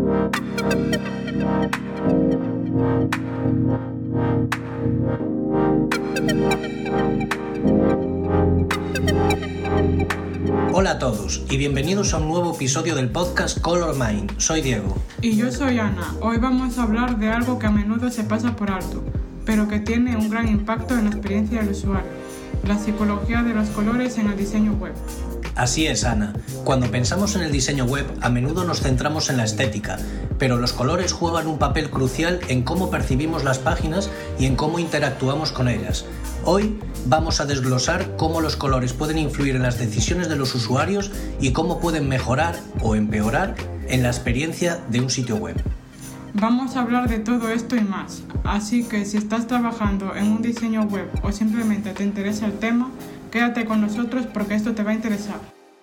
Hola a todos y bienvenidos a un nuevo episodio del podcast Color Mind. Soy Diego. Y yo soy Ana. Hoy vamos a hablar de algo que a menudo se pasa por alto, pero que tiene un gran impacto en la experiencia del usuario: la psicología de los colores en el diseño web. Así es, Ana. Cuando pensamos en el diseño web, a menudo nos centramos en la estética, pero los colores juegan un papel crucial en cómo percibimos las páginas y en cómo interactuamos con ellas. Hoy vamos a desglosar cómo los colores pueden influir en las decisiones de los usuarios y cómo pueden mejorar o empeorar en la experiencia de un sitio web. Vamos a hablar de todo esto y más, así que si estás trabajando en un diseño web o simplemente te interesa el tema, quédate con nosotros porque esto te va a interesar.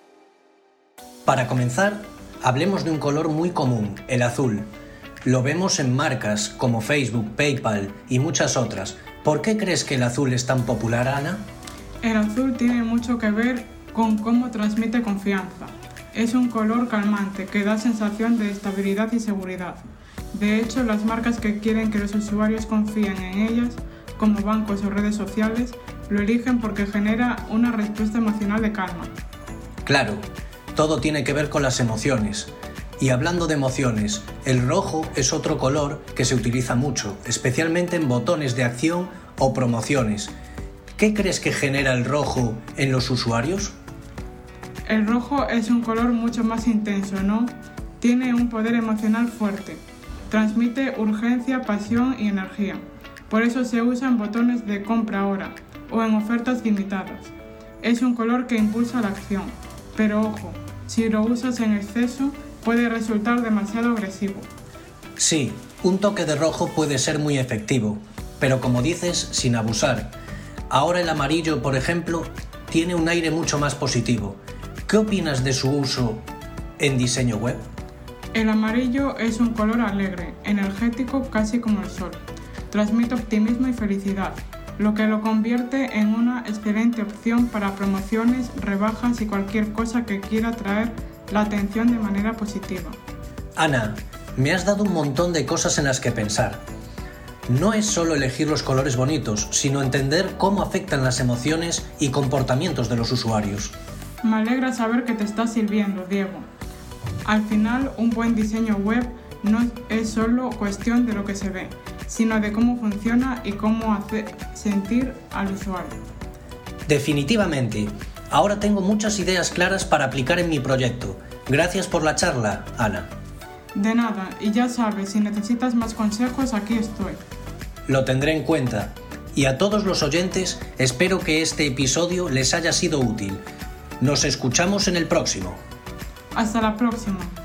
Para comenzar, hablemos de un color muy común, el azul. Lo vemos en marcas como Facebook, PayPal y muchas otras. ¿Por qué crees que el azul es tan popular, Ana? El azul tiene mucho que ver con cómo transmite confianza. Es un color calmante que da sensación de estabilidad y seguridad. De hecho, las marcas que quieren que los usuarios confíen en ellas, como bancos o redes sociales, lo eligen porque genera una respuesta emocional de calma. Claro, todo tiene que ver con las emociones. Y hablando de emociones, el rojo es otro color que se utiliza mucho, especialmente en botones de acción o promociones. ¿Qué crees que genera el rojo en los usuarios? El rojo es un color mucho más intenso, ¿no? Tiene un poder emocional fuerte. Transmite urgencia, pasión y energía. Por eso se usa en botones de compra ahora o en ofertas limitadas. Es un color que impulsa la acción, pero ojo, si lo usas en exceso puede resultar demasiado agresivo. Sí, un toque de rojo puede ser muy efectivo, pero como dices, sin abusar. Ahora el amarillo, por ejemplo, tiene un aire mucho más positivo. ¿Qué opinas de su uso en diseño web? El amarillo es un color alegre, energético, casi como el sol. Transmite optimismo y felicidad, lo que lo convierte en una excelente opción para promociones, rebajas y cualquier cosa que quiera atraer la atención de manera positiva. Ana, me has dado un montón de cosas en las que pensar. No es solo elegir los colores bonitos, sino entender cómo afectan las emociones y comportamientos de los usuarios. Me alegra saber que te está sirviendo, Diego. Al final, un buen diseño web no es solo cuestión de lo que se ve, sino de cómo funciona y cómo hace sentir al usuario. Definitivamente. Ahora tengo muchas ideas claras para aplicar en mi proyecto. Gracias por la charla, Ana. De nada, y ya sabes, si necesitas más consejos, aquí estoy. Lo tendré en cuenta. Y a todos los oyentes, espero que este episodio les haya sido útil. Nos escuchamos en el próximo. Hasta la próxima.